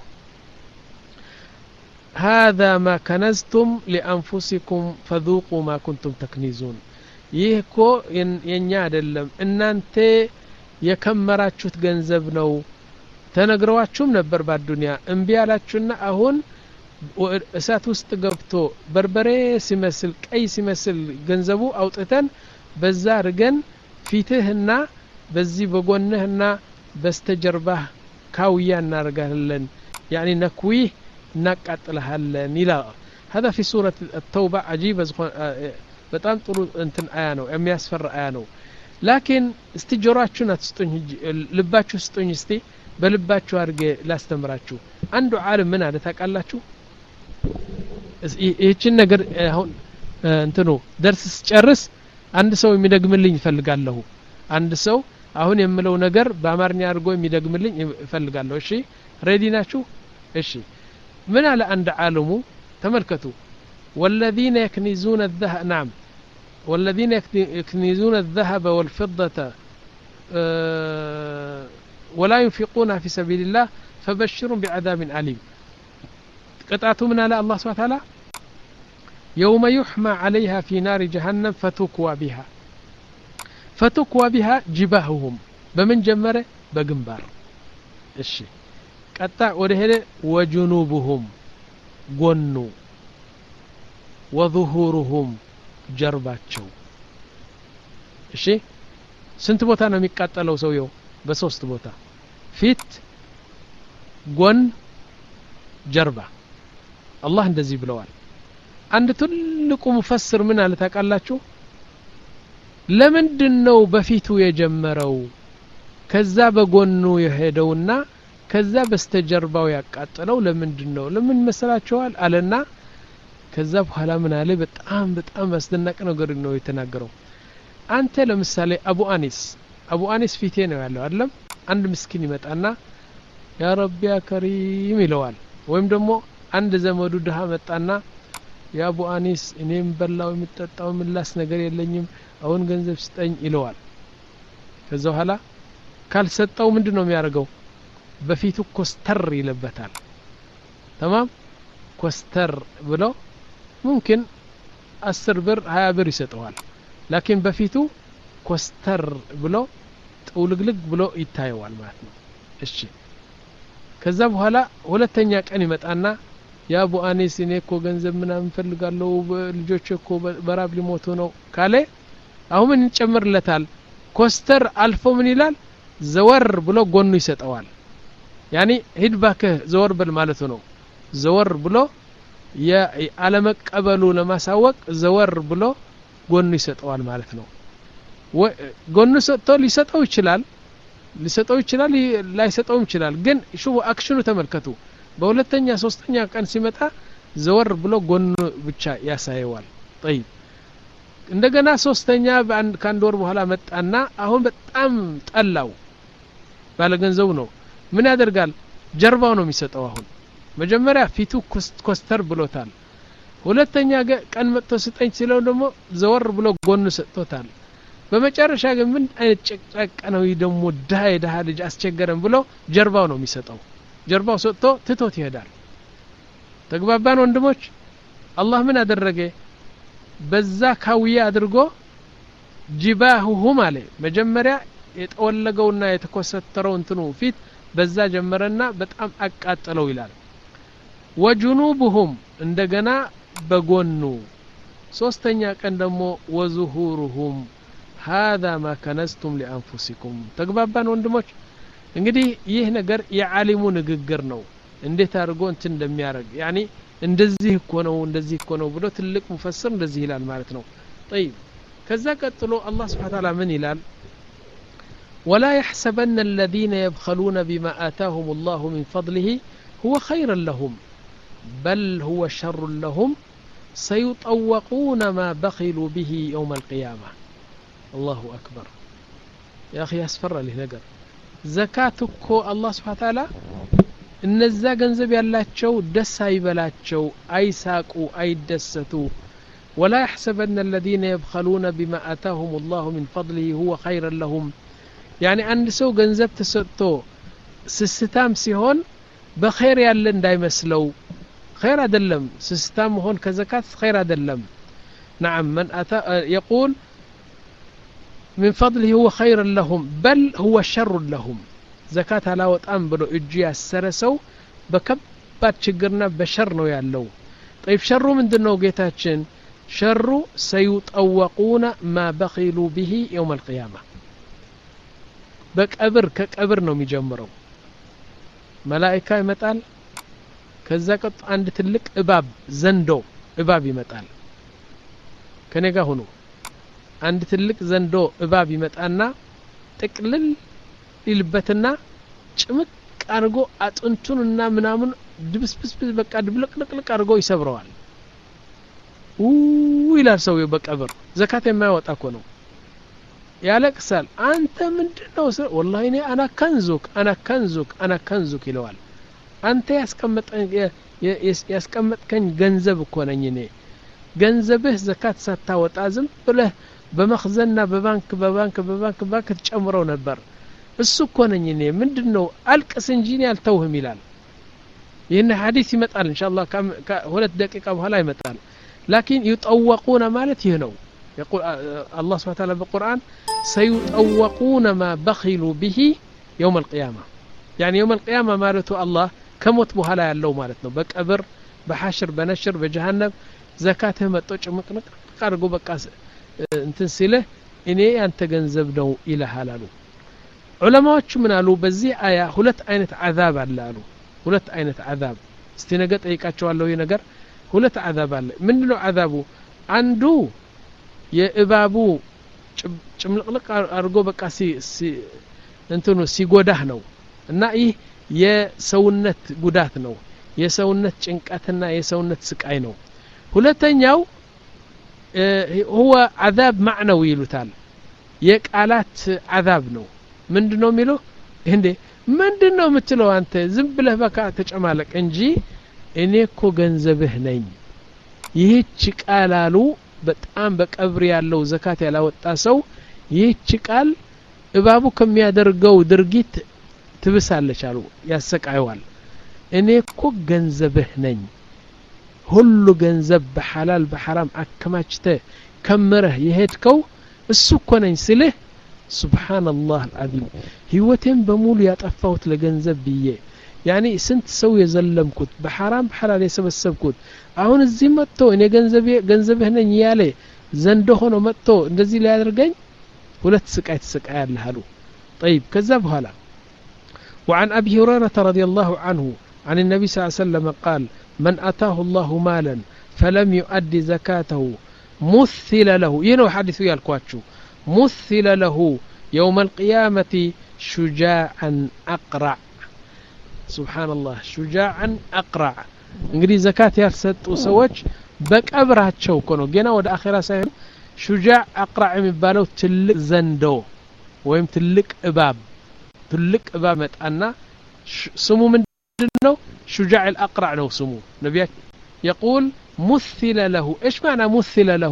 هذا ما كنزتم لأنفسكم فذوقوا ما كنتم تكنزون. ይህ እኮ የኛ አይደለም እናንተ የከመራችሁት ገንዘብ ነው። ተነግረዋችሁም ነበር በዱንያ እምቢ ያላችሁና አሁን እሳት ውስጥ ገብቶ በርበሬ ሲመስል ቀይ ሲመስል ገንዘቡ አውጥተን በዛ አርገን ፊትህና በዚህ በጎንህና በስተጀርባህ ካውያ እናርጋለን يعني نكويه እናቃጥልሃለን ይላል። هذا في سورة التوبة عجيب በጣም ጥሩ እንትን አያ ነው የሚያስፈራ አያ ነው። ላኪን እስቲ ጆሮአችሁን አትስጡኝ ልባችሁ ስጡኝ እስቲ በልባችሁ አርገ ላስተምራችሁ። አንዱ ዓለም ምን አለ ታውቃላችሁ? ይህችን ነገር አሁን እንትኑ ደርስ ጨርስ አንድ ሰው የሚደግምልኝ ይፈልጋለሁ አንድ ሰው አሁን የምለው ነገር በአማርኛ አድርጎ የሚደግምልኝ ይፈልጋለሁ እሺ ሬዲ ናችሁ እሺ ምን አለ አንድ ዓለሙ ተመልከቱ والذين يكنزون الذهب نعم والذين يكنزون الذهب والفضة ولا ينفقونها في سبيل الله فبشرهم بعذاب أليم قطعته من على الله سبحانه وتعالى يوم يحمى عليها في نار جهنم فتكوى بها فتكوى بها جباههم بمن جمره بجنبار الشي قطع وده وجنوبهم قنوا وظهورهم جرباتشو الشي سنت بوتا ነው የሚቃጠለው ሰውየው በሶስት ቦታ ፊት ጎን ጀርባ አላህ እንደዚህ ብለዋል አንድ ትልቁ ሙፈስር ምን አለ ታውቃላችሁ ለምንድነው በፊቱ የጀመረው ከዛ በጎኑ የሄደውና ከዛ በስተጀርባው ያቃጠለው ለምንድነው ለምን መስላችኋል አለና ከዛ በኋላ ምን አለ በጣም በጣም አስደናቂ ነገር ነው የተናገረው አንተ ለምሳሌ አቡ አኒስ አቡ አኒስ ፊቴ ነው ያለው አይደለም አንድ ምስኪን ይመጣና ያ ረቢ ያ ከሪም ይለዋል ወይም ደግሞ አንድ ዘመዱ ድሃ መጣና ያ አቡ አኒስ እኔም በላው የምጠጣው ምላስ ነገር የለኝም አሁን ገንዘብ ስጠኝ ይለዋል ከዛ በኋላ ካልሰጠው ምንድነው የሚያደርገው በፊቱ ኮስተር ይለበታል تمام ኮስተር ብሎ ممكن አስር ብር ሃያ ብር ይሰጠዋል لكن በፊቱ ኮስተር ብሎ ጥውልግልግ ብሎ ይታየዋል ማለት ነው እሺ ከዛ በኋላ ሁለተኛ ቀን ይመጣና ያ አቡ አኒስ እኔ እኮ ገንዘብ ምናምን ፈልጋለሁ ልጆቼ እኮ በራብ ሊሞቱ ነው ካለ አሁን ምን እንጨምርለታል ኮስተር አልፎ ምን ይላል ዘወር ብሎ ጎኑ ይሰጠዋል ያኒ ሂድ ባከህ ዘወር በል ማለት ነው ዘወር ብሎ የዓለመቀበሉ ለማሳወቅ ዘወር ብሎ ጎኑ ይሰጠዋል ማለት ነው ጎኑ ሰጥቶ ሊሰጠው ይችላል ሊሰጠው ይችላል ላይሰጠውም ይችላል ግን ሹ አክሽኑ ተመልከቱ በሁለተኛ ሶስተኛ ቀን ሲመጣ ዘወር ብሎ ጎኑ ብቻ ያሳየዋል طيب እንደገና ሶስተኛ ከአንድ ወር በኋላ መጣና አሁን በጣም ጠላው ባለገንዘቡ ነው ምን ያደርጋል ጀርባው ነው የሚሰጠው አሁን መጀመሪያ ፊቱ ኮስተር ብሎታል ሁለተኛ ቀን መጥቶ ስጠኝ ሲለው ደግሞ ዘወር ብሎ ጎኑ ሰጥቶታል በመጨረሻ ግን ምን አይነት ጨቅጨቅ ነው ይደሞ ዳይ ዳህ ልጅ አስቸገረን ብሎ ጀርባው ነው የሚሰጠው ጀርባው ሰጥቶ ትቶት ይሄዳል ተግባባን ወንድሞች አላህ ምን አደረገ በዛ ካውያ አድርጎ ጅባሁሁም አለ መጀመሪያ የተወለገውና የተኮሰተረው እንትኑ ፊት በዛ ጀመረና በጣም አቃጠለው ይላል ወጁኑቡሁም እንደገና በጎኑ ሶስተኛ ቀን ደግሞ ወዙሁሩሁም هذا ما كنزتم لانفسكم ተግባባን ወንድሞች እንግዲህ ይህ ነገር የዓሊሙ ንግግር ነው እንዴት አድርጎ እንትን እንደሚያረግ ያኒ እንደዚህ እኮ ነው እንደዚህ እኮ ነው ብሎ ትልቅ ሙፈሰር እንደዚህ ይላል ማለት ነው طيب ከዛ ቀጥሎ አላህ Subhanahu Wa Ta'ala ምን ይላል ولا يحسبن الذين يبخلون بما آتاهم الله من فضله هو خير لهم بل هو شر لهم سيطوقون ما بخلوا به يوم القيامة الله أكبر يا أخي أسفر له نقر زكاتك الله سبحانه وتعالى እነዛ ገንዘብ ያላቸው ደስ አይበላቸው አይሳቁ አይደሰቱ ولا يحسبن الذين يبخلون بما آتاهم الله من فضله هو خير لهم يعني አንድ ሰው ገንዘብ ተሰጥቶ ስስታም ሲሆን በخير ያለ እንዳይመስለው خير አይደለም ስስታም ሆን ከዘካት خير አይደለም نعم من أتى يقول من فضله هو خير لهم بل هو شر لهم زكاة لا وطعم بلو اجي ያሰረሰው በከባድ ችግርና በሸር ነው ያለው طيب شر ምንድነው ጌታችን شر سيطوقون ما بخلوا به يوم القيامة በቀብር ከቀብር ነው የሚጀምረው መላእክት ይመጣል ከዛ ቀጥ አንድ ትልቅ እባብ ዘንዶ እባብ ይመጣል ከነጋ ሆኖ አንድ ትልቅ ዘንዶ እባብ ይመጣና ጥቅልል ይልበትና ጭምቅ አርጎ አጥንቱንና ምናምን ድብስብስ በቃ ድብልቅልቅ አርጎ ይሰብረዋል ويلال سوي بقبر زكاة ما يوጣ እኮ ነው ያለቅሳል አንተ ምንድነው والله እኔ انا كنزك انا كنزك انا كنزك ይለዋል አንተ ያስቀመጠኝ ያስቀመጥከኝ ገንዘብ እኮ ነኝ እኔ ገንዘብህ ዘካት ሳታወጣ ዝም ብለህ በመخزንና በባንክ በባንክ በባንክ ባንክ ተጨምረው ነበር እሱ እኮ ነኝ እኔ ምንድነው አልቅስ እንጂ እኔ አልተውህም ይላል ይሄን ሐዲስ ይመጣል ኢንሻአላህ ሁለት ደቂቃ በኋላ ይመጣል لكن يطوقون ማለት ይሄ ነው يقول الله سبحانه وتعالى بالقرآن سيطوقون ما بخلوا به يوم القيامة يعني يوم القيامة مالته الله كموت بحالا ያለው ማለት ነው በቀብር በሐሽር በነሽር በጀሃነም ዘካተ መጥቶ ጭምቅምቅ አርጎ በቃ እንትን ሲለ እኔ ያንተ ገንዘብ ነው ይልሃል አሉ ዑለማዎቹ ምን አሉ በዚህ አያ ሁለት አይነት عذاب አለ አሉ ሁለት አይነት عذاب እስቲ ነገ ጠይቃቸዋለሁ ይሄ ነገር ሁለት عذاب አለ ምንድነው عذابው አንዱ የእባቡ ጭምልቅልቅ አርጎ በቃ ሲ እንትኑ ሲጎዳህ ነው እና ይህ የሰውነት ጉዳት ነው የሰውነት ጭንቀትና የሰውነት ስቃይ ነው ሁለተኛው هو عذاب معنوي ይሉታል የቃላት عذاب ነው ምንድነው የሚለው እንዴ ምንድነው የምትለው አንተ ዝም ብለህ በቃ ተጨማለቅ እንጂ እኔ እኮ ገንዘብህ ነኝ ይህች ቃላሉ በጣም በቀብር ያለው ዘካት ያላወጣ ሰው ይህች ቃል እባቡ ከሚያደርገው ድርጊት ትብሳለች አሉ ያሰቃየዋል እኔ እኮ ገንዘብህ ነኝ ሁሉ ገንዘብ በሐላል በሐራም አከማችተ ከመረህ የሄድከው እሱ እኮ ነኝ ስልህ ሱብሃንአላህ አልዓዚም ህይወቴን በሙሉ ያጠፋሁት ለገንዘብ ብዬ ያኒ ስንት ሰው የዘለምኩት በሐራም በሐላል የሰበሰብኩት አሁን እዚህ መጥቶ እኔ ገንዘብ ገንዘብህ ነኝ ያለ ዘንዶ ሆኖ መጥቶ እንደዚህ ላይ ያደርገኝ ሁለት ስቃይ ተሰቃያለህ አሉ طيب ከዛ በኋላ وعن أبي هريرة رضي الله عنه عن النبي صلى الله عليه وسلم قال من أتاه الله مالا فلم يؤدي زكاته مثل له ينو حديث يالكواتشو مثل له يوم القيامة شجاعا أقرع سبحان الله شجاعا أقرع እንግዲህ ዘካት ያልሰጡ ሰዎች በቀብራቸው እኮ ነው ገና ወደ አኺራ ሳይሆን ሹጃዕ አቅራዕ የሚባለው ትልቅ ዘንዶ ወይም ትልቅ እባብ ትልቅ እባብ መጣና ስሙ ምንድነው ሹጃዕ الأقرع ነው ስሙ ነብያት يقول مثل له ايش معنى مثل له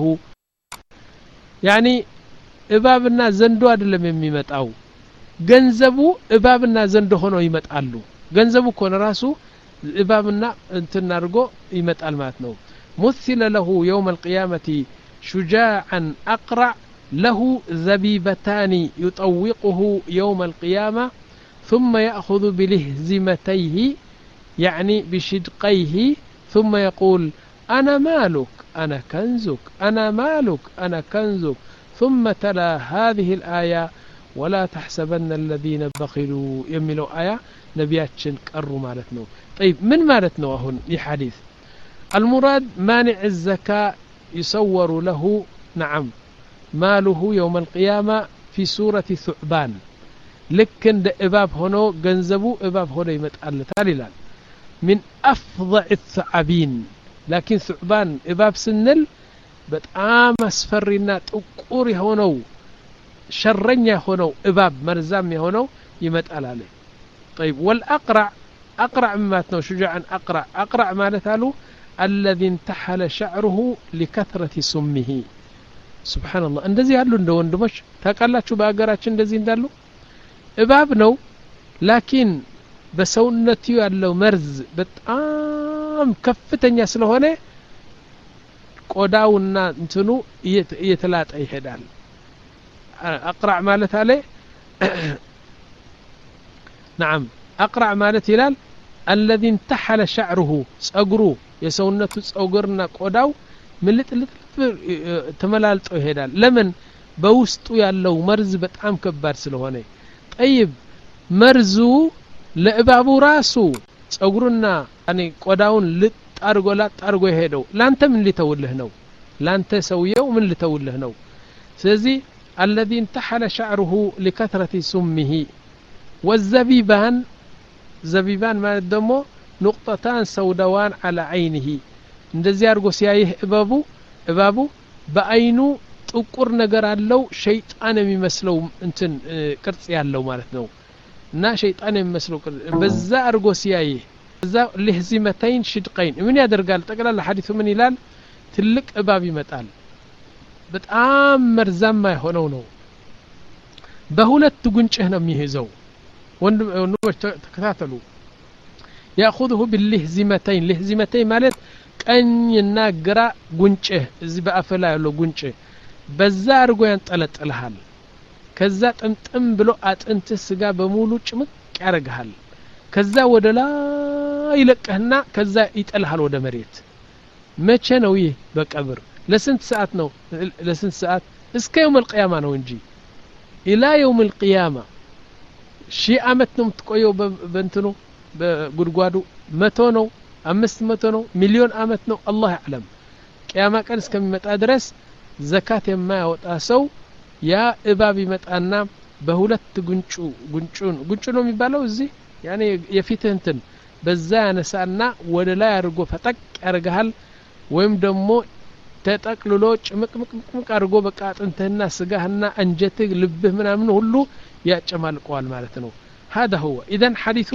يعني እባብና ዘንዶ አይደለም የሚመጣው ገንዘቡ እባብና ዘንዶ ሆኖ ይመጣሉ ገንዘቡ እኮ ነው ራሱ እባብና እንትን አድርጎ ይመጣል ማለት ነው مثل له يوم القيامة شجاعا أقرع له ذبيبتان يطوقه يوم القيامة ثم يأخذ بلهزمتيه يعني بشدقيه ثم يقول أنا مالك أنا كنزك أنا مالك أنا كنزك ثم تلا هذه الآية ولا تحسبن الذين بخلوا يملوا آية نبياتشن قروا مالتنا طيب من مالتنا هون لحديث المراد مانع الزكاة يصور له نعم ماله يوم القيامة في سورة ثعبان لكن إباب هنا جنزبو إباب هنا يمتقل تالي من أفضع الثعابين لكن ثعبان إباب سنل بتعام أسفرنا تقوري هونو شرنيا هونو إباب مرزامي هونو يمتقل عليه طيب والأقرع أقرع مماتنو شجاعا أقرع أقرع ما نتالو الذي انتحل شعره لكثرة سمه سبحان الله اندزي ያሉ እንደ ወንድሞች ታቃላችሁ በአገራችን እንደዚህ እንዳሉ እባብ ነው ላኪን በሰውነቱ ያለው መርዝ በጣም ከፍተኛ ስለሆነ ቆዳውና እንትኑ እየተላጠ ይሄዳል أقرع ማለት አለ نعم أقرع ማለት ይላል الذي انتحل شعره ጸጉሩ የሰውነቱ ጸጉርና ቆዳው ምልጥልጥ ተመላልጦ ይሄዳል ለምን በውስጡ ያለው መርዝ በጣም ከባድ ስለሆነ طيب መርዙ ለእባቡ ራሱ ጸጉሩና አኔ ቆዳውን ልጣርጎ ላጣርጎ ይሄደው ላንተ ምን ሊተውልህ ነው ላንተ ሰውየው ምን ሊተውልህ ነው ስለዚህ الذي انتحل شعره لكثرة سمه والزبيبان زبيبان ما دمو نقطتان سوداوان على عينه እንደዚህ አርጎ ሲያይህ እባቡ እባቡ በአይኑ ጥቁር ነገር አለው ሸይጣን የሚመስለው እንትን ቅርጽ ያለው ማለት ነው እና ሸይጣን የሚመስለው በዛ አርጎ ሲያይ በዛ ለህዚመተይን ሽድቀይን ምን ያደርጋል ጠቅላላ ሐዲሱ ምን ይላል ትልቅ እባብ ይመጣል በጣም መርዛማ የሆነው ነው በሁለት ጉንጭህ ነው የሚይዘው ወንድሞች ተከታተሉ ያخذه باللهزمتين لهزمتين ማለት ቀኝና ግራ ጉንጭህ እዚህ በአፈላ ያለው ጉንጭህ በዛ አርጎ ያንጠለጥልሃል ከዛ ጥምጥም ብሎ አጥንት ስጋ በሙሉ ጭምቅ ያረጋል ከዛ ወደ ላይ ይለቀህና ከዛ ይጠልሃል ወደ መሬት መቼ ነው ይህ በቀብር ለስንት ሰዓት ነው ለስንት ሰዓት እስከ يوم القيامه ነው እንጂ الى يوم القيامه ሺህ አመት ነው የምትቆየው በእንትኑ በጉድጓዱ መቶ ነው አምስት መቶ ነው ሚሊዮን አመት ነው አላህ ያዕለም ቂያማ ቀን እስከሚመጣ ድረስ ዘካት የማያወጣ ሰው ያ እባብ ይመጣና በሁለት ጉንጩ ጉንጩን ጉንጩ ነው የሚባለው እዚህ ያኔ የፊትህ እንትን በዛ ያነሳና ወደ ላይ አድርጎ ፈጠቅ ያርጋል ወይም ደግሞ ተጠቅልሎ ጭምቅምቅምቅ አድርጎ በቃ አጥንትህና ስጋህና አንጀትህ ልብህ ምናምን ሁሉ ያጨማልቀዋል ማለት ነው هذا هو اذا حديث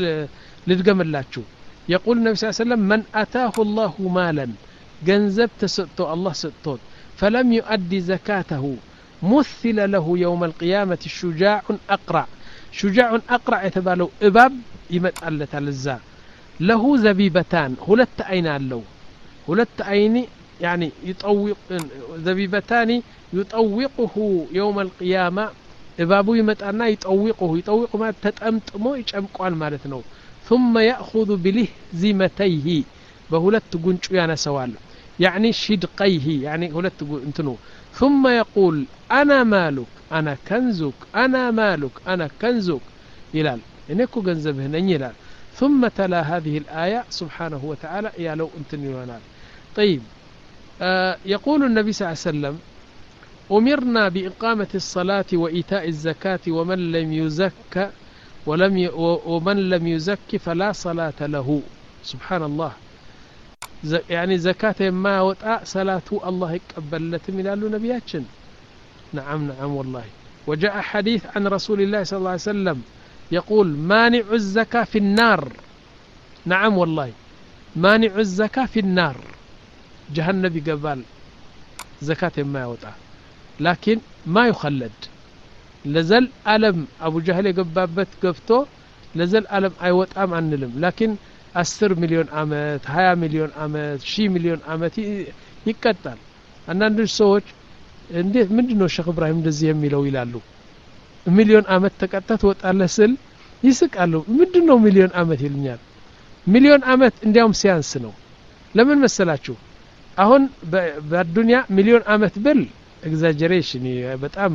ልድገምላችሁ يقول النبي صلى الله عليه وسلم من اتاه الله مالا ገንዘብ ተሰጥቶ አላህ ሰጥቶት فلم يؤدي زكاته مثل له يوم القيامة شجاع أقرع شجاع أقرع يتبالو إباب يمتعلت الزا له زبيبتان هلت أين له هلت أين يعني يطوق زبيبتان يطوقه يوم القيامة إبابو يمتعنا يطوقه يطوق ما تتأمتمو يجمقوان مالتنو ثم يأخذ بلهزمتيه بهلت قنشو يانا سوال يعني شدقيه يعني هلت انتنو ثم يقول أنا مالك أنا كنزك أنا مالك أنا كنزك إلال إنكو جنزبه نيلال ثم تلا هذه الآية سبحانه وتعالى يا لو أنتني ونال طيب آه يقول النبي صلى الله عليه وسلم أمرنا بإقامة الصلاة وإيتاء الزكاة ومن لم يزك ولم ي ومن لم يزك فلا صلاة له سبحان الله يعني زكاة ما وطأ صلاته الله يقبل لتم يلالو نبياتشن نعم نعم والله وجاء حديث عن رسول الله صلى الله عليه وسلم يقول مانع الزكاة في النار نعم والله مانع الزكاة في النار جهنم قبال زكاة ما وطأ لكن ما يخلد لزل ألم أبو جهل قبابت قفتو لزل ألم أي وطأم عنلم لكن አስር ሚሊዮን አመት ሀያ ሚሊዮን አመት ሺህ ሚሊዮን አመት ይቀጣል አንዳንድ ሰዎች እንዴት ምንድነው ሼክ ኢብራሂም እንደዚህ የሚለው ይላሉ ሚሊዮን አመት ተቀጣት ወጣለህ ስል ይስቃሉ ምንድነው ሚሊዮን አመት ይልኛል ሚሊዮን አመት እንዲያውም ሲያንስ ነው ለምን መሰላችሁ አሁን በዱንያ ሚሊዮን አመት ብል ኤግዛጀሬሽን በጣም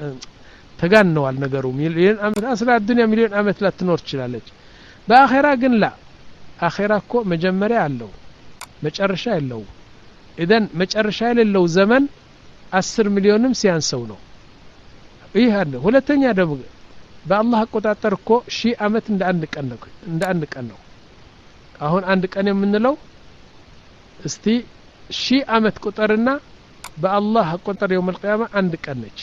ተጋነዋል ነገሩ ሚሊዮን አመት አስላ ዱንያ ሚሊዮን አመት ላትኖር ይችላልች በአኺራ ግን ላ አኺራ እኮ መጀመሪያ አለው መጨረሻ የለው ኢደን መጨረሻ የሌለው ዘመን አስር ሚሊዮንም ሲያንሰው ነው ይሄ አለ ሁለተኛ ደግሞ በአላህ አቆጣጠር እኮ ሺህ አመት እንደ አንድ ቀን ነው እንደ አንድ ቀን ነው አሁን አንድ ቀን የምንለው እስቲ ሺህ አመት ቁጥርና በአላህ አቆጣጠር يوم القيامه አንድ ቀን ነች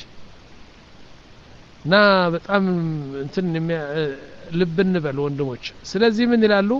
ና በጣም እንትን ልብ እንበል ወንድሞች ስለዚህ ምን ይላሉ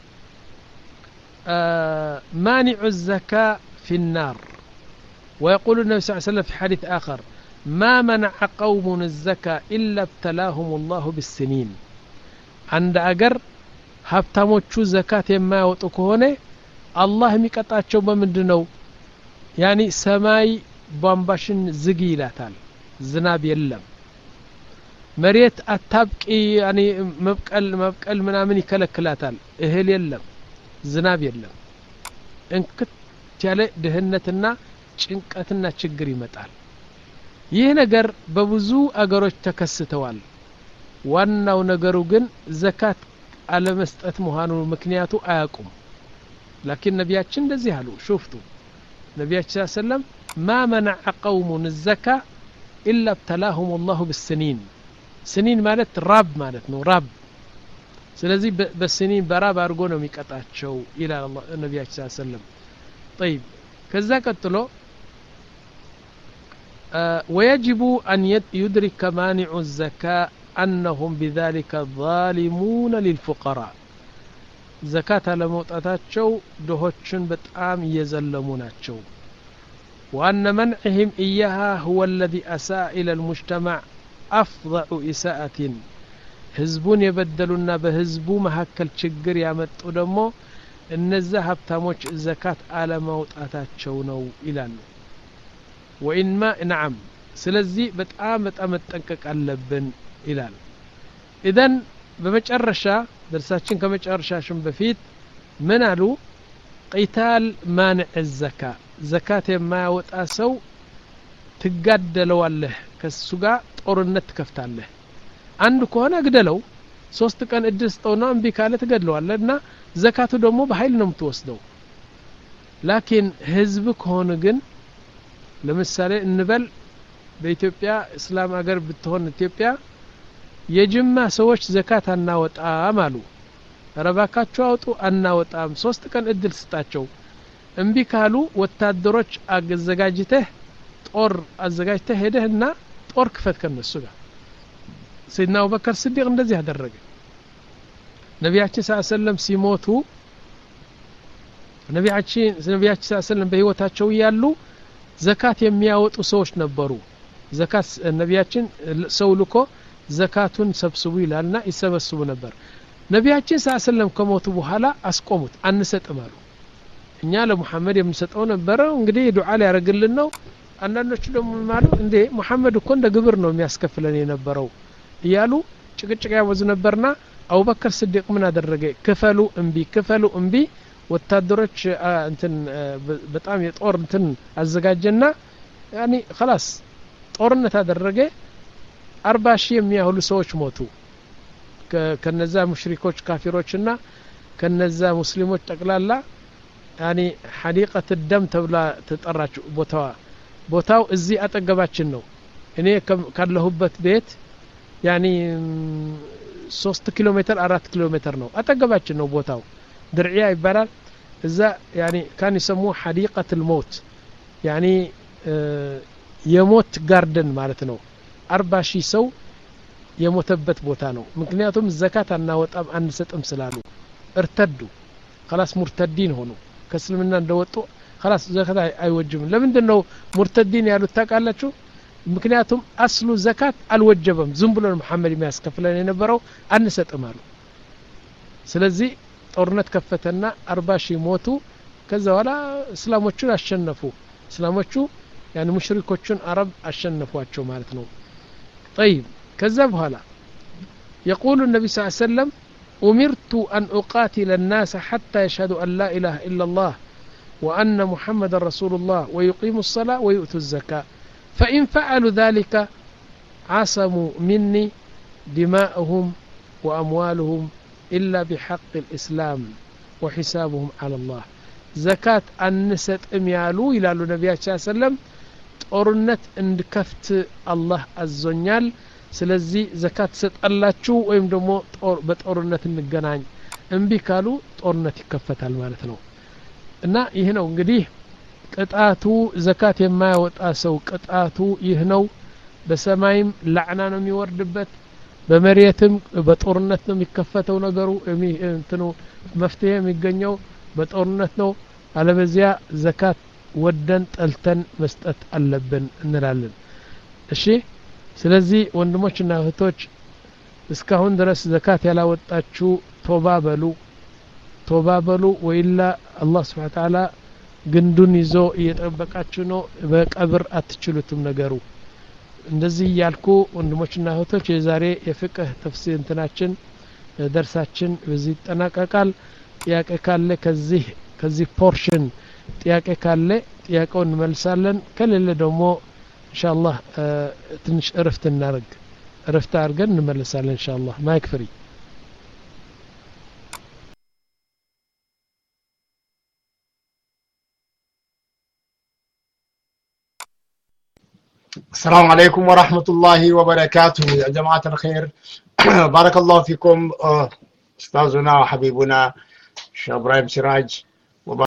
مانع الزكاة في النار ويقول النبي صلى الله عليه وسلم في حديث آخر ما منع قوم الزكاة إلا ابتلاهم الله بالسنين عند أجر هبتموتشو زكاة ما وتكونه الله ميقطعቸው በምንድነው يعني ሰማይ ቧንቧሽን ዝግ ይላታል ዝናብ የለም መሬት አታብቂ يعني መብቀል መብቀል ምናምን ይከለክላታል እህል የለም ዝናብ የለም እንክት ያለ ድህነትና ጭንቀትና ችግር ይመጣል ይህ ነገር በብዙ አገሮች ተከስተዋል ዋናው ነገሩ ግን ዘካት አለመስጠት መሆኑ ምክንያቱ አያቁም لكن ነብያችን እንደዚህ አሉ شوفتوا ነብያችን ሰለም ما منع قوم الزكاة إلا ابتلاهم الله بالسنين سنين ማለት ራብ ማለት ነው ራብ ስለዚህ በስኒን በራብ አርጎ ነው የሚቀጣቸው ኢላ አላህ ነብያችን ሰለም طيب ከዛ ቀጥሎ آه ويجب أن يدرك مانع الزكاة أنهم بذلك ظالمون للفقراء زكاة لموتاتشو دهوتشن بتقام يزلموناتشو وأن منعهم إياها هو الذي أساء إلى المجتمع أفضع إساءة ህዝቡን የበደሉና በህዝቡ መሐከል ችግር ያመጡ ደግሞ እነዛ ሀብታሞች ዘካት አለማውጣታቸው ነው ይላሉ ወኢንማ ነዓም ስለዚህ በጣም በጣም መጠንቀቅ አለብን ይላል ኢዘን በመጨረሻ ደርሳችን ከመጨረሻችን በፊት ምን አሉ ቂታል ማንዕ ዘካ ዘካት የማያወጣ ሰው ትጋደለዋለህ ከሱ ጋር ጦርነት ትከፍታለህ አንድ ከሆነ ግደለው ሶስት ቀን እድል ስጠውና እምቢ ካለ ትገድለዋለህና ዘካቱ ደግሞ በኃይል ነው የምትወስደው ላኪን ህዝብ ከሆነ ግን ለምሳሌ እንበል በኢትዮጵያ እስላም ሀገር ብትሆን ኢትዮጵያ የጅማ ሰዎች ዘካት አናወጣም አሉ ረባካቸው አውጡ አናወጣም ሶስት ቀን እድል ስጣቸው እምቢ ካሉ ወታደሮች አዘጋጅተህ ጦር አዘጋጅተህ ሄደህና ጦር ክፈት ከነሱ ጋር سيدنا أبو بكر الصديق እንደዚህ ያደረገ ነብያችን ሰለላሁ ዐለይሂ ወሰለም ሲሞቱ ነብያችን ነብያችን ሰለላሁ ዐለይሂ ወሰለም በህይወታቸው ያሉ ዘካት የሚያወጡ ሰዎች ነበሩ ዘካት ነብያችን ሰው ልኮ ዘካቱን ሰብስቡ ይላልና ይሰበስቡ ነበር ነብያችን ሰለላሁ ዐለይሂ ወሰለም ከሞቱ በኋላ አስቆሙት አንሰጥም አሉ እኛ ለሙሐመድ የምንሰጠው ነበር እንግዲህ ዱዓ ሊያረግልን ነው አንዳንዶቹ ደግሞ ማለት እንዴ ሙሐመድ እኮ እንደ ግብር ነው የሚያስከፍለን የነበረው እያሉ ጭቅጭቅ ያወዙ ነበርና አቡበከር ስዲቅ ምን አደረገ ክፈሉ እምቢ ክፈሉ እምቢ ወታደሮች እንትን በጣም የጦር እንትን አዘጋጀና ያኒ خلاص ጦርነት አደረገ አርባ ሺህ የሚያህሉ ሰዎች ሞቱ ከነዛ ሙሽሪኮች ካፊሮችና ከነዛ ሙስሊሞች ጠቅላላ ያኒ ሐዲቀት الدم ተብላ ተጠራች ቦታው ቦታው እዚህ አጠገባችን ነው እኔ ካለሁበት ቤት يعني ሶስት ኪሎ ሜትር አራት ኪሎ ሜትር ነው አጠገባችን ነው ቦታው ድርዒያ ይባላል እዛ يعني كان يسموه حديقة الموت يعني የሞት ጋርደን ማለት ነው አርባ ሺህ ሰው የሞተበት ቦታ ነው ምክንያቱም ዘካት አናወጣም አንሰጥም ስላሉ እርተዱ خلاص ሙርተዲን ሆኑ ከእስልምና እንደወጡ خلاص ዘካት አይወጅም ለምንድነው ሙርተዲን ያሉት ታውቃላችሁ ምክንያቱም አስሉ ዘካት አልወጀበም ዝም ብሎ መሐመድ የሚያስከፍለን የነበረው አንሰጥም አሉ ስለዚህ ጦርነት ከፈተና አርባ ሺህ ሞቱ ከዛ በኋላ እስላሞቹን አሸነፉ እስላሞቹ يعني ሙሽሪኮቹን አረብ አሸነፏቸው ማለት ነው طيب ከዛ በኋላ يقول النبي صلى الله عليه وسلم أمرت أن أقاتل الناس حتى يشهدوا أن لا إله إلا الله وأن محمد رسول الله ويقيموا الصلاة ويؤتوا الزكاة فإن فعلوا ذلك عصموا مني دماءهم وأموالهم إلا بحق الإسلام وحسابهم على الله زكاة النساء اميالو إلى النبي صلى الله عليه وسلم ጦርነት እንድከፍት አላህ አዞኛል ስለዚህ ዘካት ሰጣላችሁ ወይም ደግሞ በጦርነት እንገናኝ እምቢ ካሉ ጦርነት ይከፈታል ማለት ነው እና ይሄ ነው እንግዲህ ቅጣቱ ዘካት የማያወጣ ሰው ቅጣቱ ይህ ነው በሰማይም ለዕና ነው የሚወርድበት በመሬትም በጦርነት ነው የሚከፈተው ነገሩ እንትኑ መፍትሄ የሚገኘው በጦርነት ነው አለበዚያ ዘካት ወደን ጠልተን መስጠት አለብን እንላለን እሺ ስለዚህ ወንድሞችና እህቶች እስካሁን ድረስ ዘካት ያላወጣችሁ ቶባ በሉ ቶባ በሉ ወይላ አላህ Subhanahu Wa Ta'ala ግንዱን ይዞ እየጠበቃችሁ ነው በቀብር አትችሉትም ነገሩ እንደዚህ ያልኩ ወንድሞችና እህቶች የዛሬ የፍቅህ ተፍሲር እንትናችን ደርሳችን በዚህ ተጠናቀቃል ጥያቄ ካለ ከዚህ ከዚህ ፖርሽን ጥያቄ ካለ ጥያቄውን እንመልሳለን ከሌለ ደግሞ ኢንሻአላህ ትንሽ እረፍት እናርግ እረፍት አድርገን እንመልሳለን ኢንሻአላህ ማይክ ፍሪ السلام عليكم ورحمة الله وبركاته يا جماعة الخير بارك الله فيكم أستاذنا وحبيبنا شيخ إبراهيم سراج